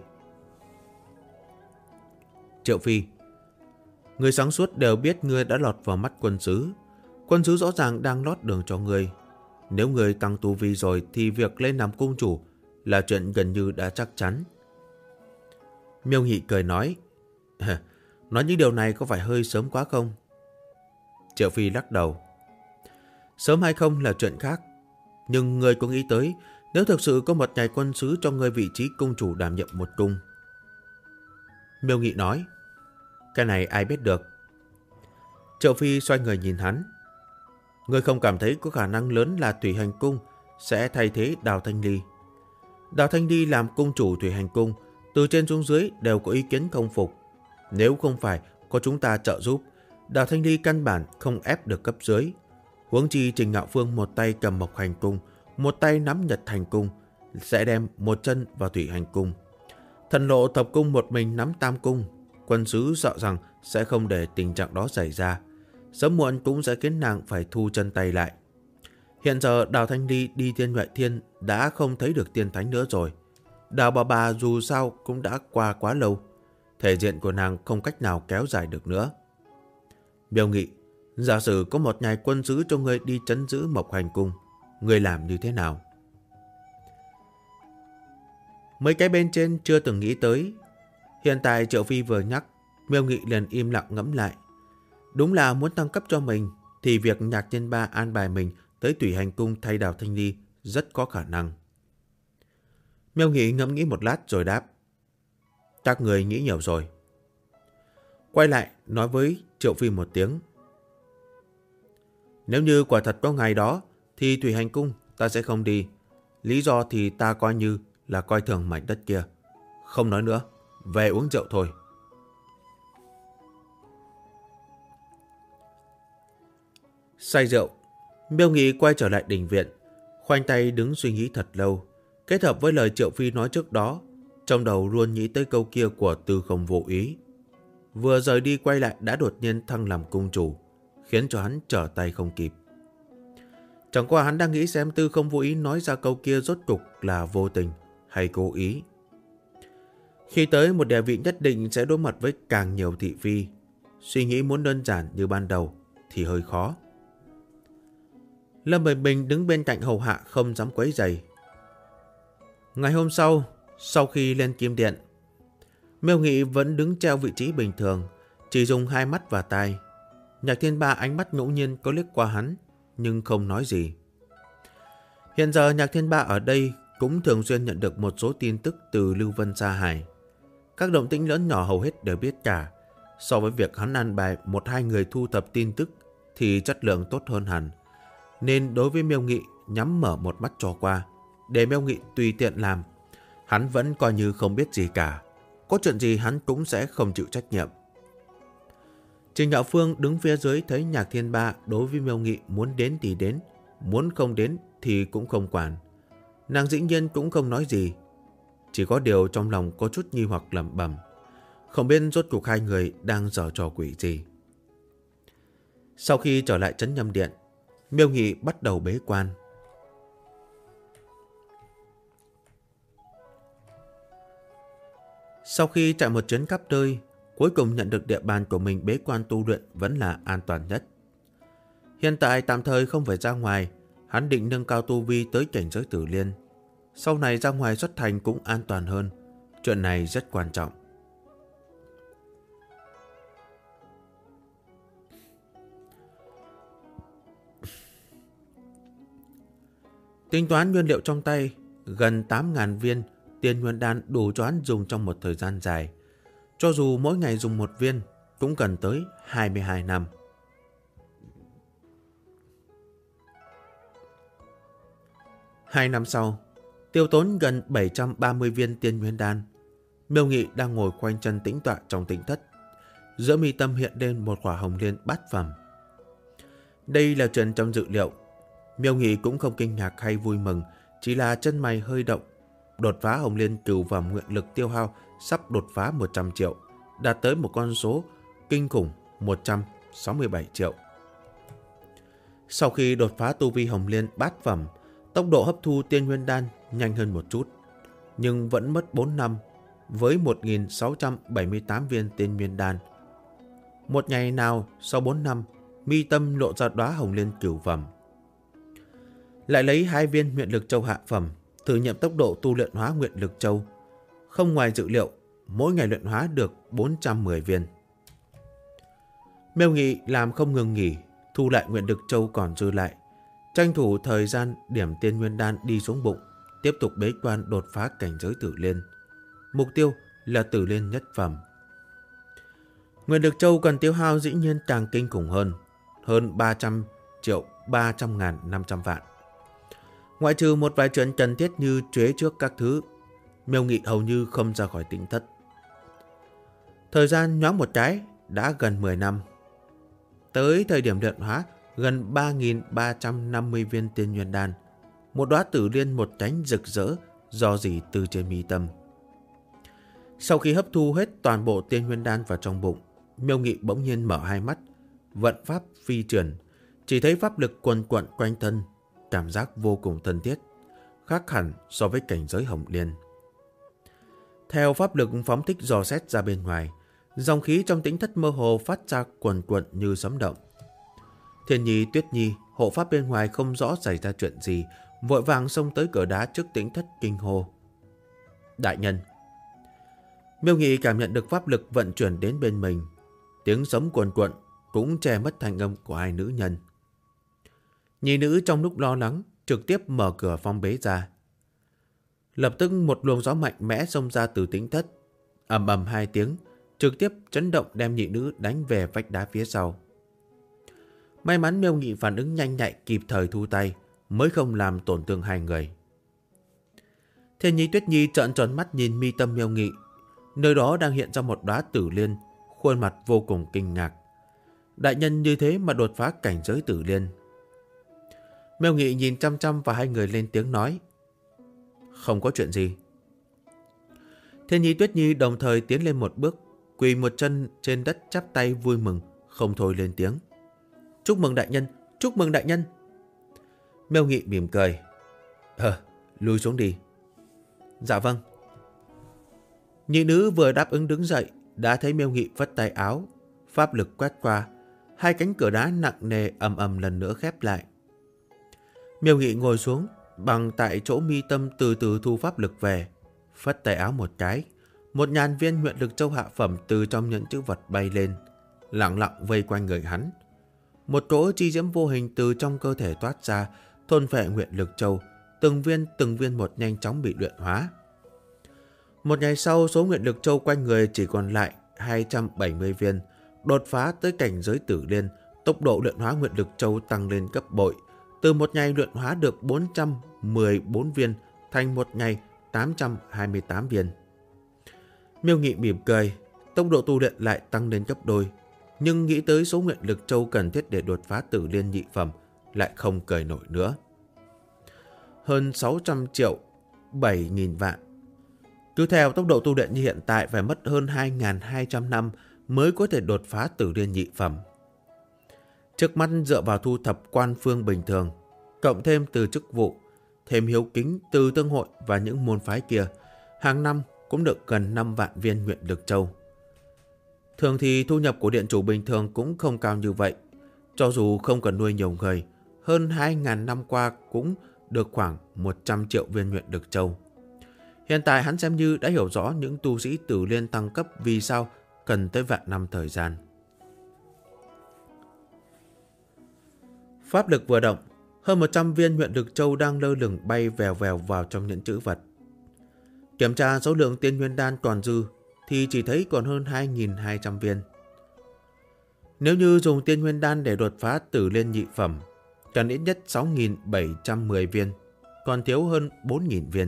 Triệu Phi, người sáng suốt đều biết ngươi đã lọt vào mắt quân sứ. Quân sứ rõ ràng đang lót đường cho ngươi. Nếu ngươi tăng tu vi rồi thì việc lên làm cung chủ là chuyện gần như đã chắc chắn. Miêu Nghị cười nói, nói những điều này có phải hơi sớm quá không? Triệu Phi lắc đầu. Sớm hay không là chuyện khác. Nhưng ngươi có nghĩ tới nếu thực sự có một ngày quân sứ cho ngươi vị trí cung chủ đảm nhiệm một cung? Miêu Nghị nói, cái này ai biết được. Triệu Phi xoay người nhìn hắn. Ngươi không cảm thấy có khả năng lớn là Thủy Hành Cung sẽ thay thế Đào Thanh Ly? Đào Thanh Ly làm cung chủ Thủy Hành Cung, từ trên xuống dưới đều có ý kiến không phục. Nếu không phải có chúng ta trợ giúp, Đào Thanh Ly căn bản không ép được cấp dưới. Huống chi Trình Ngạo Phương một tay cầm Mộc Hành Cung, một tay nắm Nhật Hành Cung, sẽ đem một chân vào Thủy Hành Cung. Thần Lộ Thập Cung một mình nắm Tam Cung, quân sứ sợ rằng sẽ không để tình trạng đó xảy ra. Sớm muộn cũng sẽ khiến nàng phải thu chân tay lại. Hiện giờ Đào Thanh Ly đi Thiên Ngoại Thiên đã không thấy được tiên thánh nữa rồi. Đào bà dù sao cũng đã qua quá lâu. Thể diện của nàng không cách nào kéo dài được nữa. Miêu Nghị, giả sử có một ngày quân sứ cho ngươi đi trấn giữ Mộc Hành Cung, ngươi làm như thế nào? Mấy cái bên trên chưa từng nghĩ tới. Hiện tại Triệu Phi vừa nhắc, Miêu Nghị liền im lặng ngẫm lại. Đúng là muốn tăng cấp cho mình thì việc Nhạc Thiên Ba an bài mình tới Thủy Hành Cung thay Đào Thanh Ly rất có khả năng. Miêu Nghị ngẫm nghĩ một lát rồi đáp, các người nghĩ nhiều rồi. Quay lại nói với Triệu Phi một tiếng, nếu như quả thật có ngày đó thì Thủy Hành Cung ta sẽ không đi. Lý do thì ta coi như là coi thường mảnh đất kia. Không nói nữa, về uống rượu thôi. Say rượu, Miêu Nghị quay trở lại đình viện, khoanh tay đứng suy nghĩ thật lâu. Kết hợp với lời Triệu Phi nói trước đó, trong đầu luôn nghĩ tới câu kia của Tư Không Vô Ý. Vừa rời đi quay lại đã đột nhiên thăng làm cung chủ, khiến cho hắn trở tay không kịp. Chẳng qua hắn đang nghĩ xem Tư Không Vô Ý nói ra câu kia rốt cục là vô tình hay cố ý. Khi tới một địa vị nhất định sẽ đối mặt với càng nhiều thị phi, suy nghĩ muốn đơn giản như ban đầu thì hơi khó. Lâm Bình Bình đứng bên cạnh hầu hạ không dám quấy rầy. Ngày hôm sau khi lên kim điện, Miêu Nghị vẫn đứng treo vị trí bình thường, chỉ dùng hai mắt và tai. Nhạc Thiên Ba ánh mắt ngẫu nhiên có liếc qua hắn, nhưng không nói gì. Hiện giờ Nhạc Thiên Ba ở đây cũng thường xuyên nhận được một số tin tức từ Lưu Vân Sa Hải. Các động tĩnh lớn nhỏ hầu hết đều biết cả. So với việc hắn an bài một hai người thu thập tin tức thì chất lượng tốt hơn hẳn. Nên đối với Miêu Nghị nhắm mở một mắt cho qua, để Miêu Nghị tùy tiện làm. Hắn vẫn coi như không biết gì cả. Có chuyện gì hắn cũng sẽ không chịu trách nhiệm. Trình Hạo Phương đứng phía dưới thấy Nhạc Thiên Ba đối với Miêu Nghị muốn đến thì đến, muốn không đến thì cũng không quản. Nàng dĩ nhiên cũng không nói gì. Chỉ có điều trong lòng có chút nghi hoặc lẩm bẩm, không biết rốt cuộc hai người đang giở trò quỷ gì. Sau khi trở lại trấn Nhâm Điện, Miêu Nghị bắt đầu bế quan. Sau khi chạy một chuyến khắp nơi, cuối cùng nhận được địa bàn của mình bế quan tu luyện vẫn là an toàn nhất. Hiện tại tạm thời không phải ra ngoài, hắn định nâng cao tu vi tới cảnh giới Tử Liên. Sau này ra ngoài xuất thành cũng an toàn hơn. Chuyện này rất quan trọng. Tính toán nguyên liệu trong tay, gần 8.000 viên tiên nguyên đan đủ cho hắn dùng trong một thời gian dài. Cho dù mỗi ngày dùng một viên, cũng cần tới 22 năm. Hai năm sau, tiêu tốn gần 730 viên tiên nguyên đan, Miêu Nghị đang ngồi khoanh chân tĩnh tọa trong tĩnh thất. Giữa mi tâm hiện lên một quả hồng liên bát phẩm. Đây là chuyện trong dự liệu. Miêu Nghị cũng không kinh ngạc hay vui mừng, chỉ là chân mày hơi động. Đột phá hồng liên cửu phẩm nguyện lực tiêu hao sắp đột phá 100 triệu, đạt tới một con số kinh khủng 167 triệu. Sau khi đột phá tu vi hồng liên bát phẩm, tốc độ hấp thu tiên nguyên đan nhanh hơn một chút, nhưng vẫn mất 4 năm với 1.678 viên tiên nguyên đan. Một ngày nào sau 4 năm, mi tâm lộ ra đóa hồng liên cửu phẩm. Lại lấy 2 viên nguyện lực châu hạ phẩm, thử nghiệm tốc độ tu luyện hóa nguyện lực châu. Không ngoài dự liệu, mỗi ngày luyện hóa được 410 viên. Miêu Nghị làm không ngừng nghỉ, thu lại nguyện lực châu còn dư lại, tranh thủ thời gian điểm tiên nguyên đan đi xuống bụng, tiếp tục bế quan đột phá cảnh giới Tử Liên. Mục tiêu là Tử Liên nhất phẩm. Nguyện lực châu cần tiêu hao dĩ nhiên càng kinh khủng hơn 300 triệu 300.500 vạn. Ngoại trừ một vài chuyện cần thiết như chế trước các thứ, Miêu Nghị hầu như không ra khỏi tĩnh thất. Thời gian nhoáng một cái đã gần 10 năm. Tới thời điểm luyện hóa gần 3.350 viên tiên nguyên đan, một đóa Tử Liên một cánh rực rỡ rò rỉ từ trên mi tâm. Sau khi hấp thu hết toàn bộ tiên nguyên đan vào trong bụng, Miêu Nghị bỗng nhiên mở hai mắt, vận pháp phi chuyển, chỉ thấy pháp lực quần quận quanh thân, cảm giác vô cùng thân thiết, khác hẳn so với cảnh giới hồng liên. Theo pháp lực phóng thích dò xét ra bên ngoài, dòng khí trong tĩnh thất mơ hồ phát ra quần quận như sấm động. Thiên Nhi, Tuyết Nhi, hộ pháp bên ngoài không rõ xảy ra chuyện gì, vội vàng xông tới cửa đá trước tĩnh thất kinh hô: Đại nhân! Miêu Nghị cảm nhận được pháp lực vận chuyển đến bên mình, tiếng sấm quần quận cũng che mất thanh âm của hai nữ nhân. Nhị nữ trong lúc lo lắng trực tiếp mở cửa phong bế ra. Lập tức một luồng gió mạnh mẽ xông ra từ tĩnh thất, ầm ầm 2 tiếng, trực tiếp chấn động đem nhị nữ đánh về vách đá phía sau. May mắn Miêu Nghị phản ứng nhanh nhạy kịp thời thu tay, mới không làm tổn thương hai người. Thiên Nhi, Tuyết Nhi trợn tròn mắt nhìn mi tâm Miêu Nghị, nơi đó đang hiện ra một đóa Tử Liên, khuôn mặt vô cùng kinh ngạc. Đại nhân như thế mà đột phá cảnh giới tử liên. Miêu Nghị nhìn chăm chăm vào hai người lên tiếng nói. Không có chuyện gì. Thiên Nhi Tuyết Nhi đồng thời tiến lên một bước, quỳ một chân trên đất chắp tay vui mừng, không thôi lên tiếng. Chúc mừng đại nhân, chúc mừng đại nhân. Miêu Nghị mỉm cười. Lui xuống đi. Dạ vâng. Nhị nữ vừa đáp ứng đứng dậy, đã thấy Miêu Nghị vất tay áo, pháp lực quét qua, hai cánh cửa đá nặng nề ầm ầm lần nữa khép lại. Miêu Nghị ngồi xuống, bằng tại chỗ mi tâm từ từ thu pháp lực về, phất tay áo một cái, một ngàn viên nguyện lực châu hạ phẩm từ trong nhẫn chữ vật bay lên, lặng lặng vây quanh người hắn. Một cỗ chi diễm vô hình từ trong cơ thể toát ra, thôn phệ nguyện lực châu, từng viên một nhanh chóng bị luyện hóa. Một ngày sau, số nguyện lực châu quanh người chỉ còn lại 270 viên, đột phá tới cảnh giới tử liên, tốc độ luyện hóa nguyện lực châu tăng lên gấp bội, từ một ngày luyện hóa được 414 viên thành một ngày 828 viên. Miêu Nghị mỉm cười, tốc độ tu luyện lại tăng lên gấp đôi, nhưng nghĩ tới số nguyện lực châu cần thiết để đột phá tử liên nhị phẩm, lại không cười nổi nữa. Hơn 600 triệu 7.000 vạn. Cứ theo tốc độ tu luyện như hiện tại phải mất hơn 2.200 năm mới có thể đột phá tử liên nhị phẩm. Trước mắt dựa vào thu thập quan phương bình thường, cộng thêm từ chức vụ, thêm hiếu kính từ tương hội và những môn phái kia, hàng năm cũng được gần 5 vạn viên nguyện lực châu. Thường thì thu nhập của điện chủ bình thường cũng không cao như vậy. Cho dù không cần nuôi nhiều người, hơn 2.000 năm qua cũng được khoảng 100 triệu viên nguyện lực châu. Hiện tại hắn xem như đã hiểu rõ những tu sĩ tử liên tăng cấp vì sao cần tới vạn năm thời gian. Pháp lực vừa động, hơn 100 viên nguyện lực châu đang lơ lửng bay vèo vèo vào trong nhẫn chữ vật. Kiểm tra số lượng tiên nguyên đan còn dư thì chỉ thấy còn hơn 2.200 viên. Nếu như dùng tiên nguyên đan để đột phá tử liên nhị phẩm, cần ít nhất 6.710 viên, còn thiếu hơn 4.000 viên.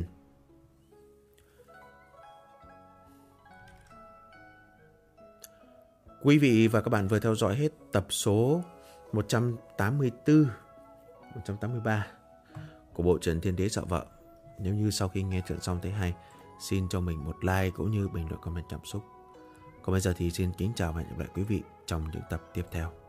Quý vị và các bạn vừa theo dõi hết tập số 184, 183 của bộ truyện Thiên Đế Sợ Vợ. Nếu như sau khi nghe chuyện xong thấy hay, xin cho mình một like cũng như bình luận comment cảm xúc. Còn bây giờ thì xin kính chào và hẹn gặp lại quý vị trong những tập tiếp theo.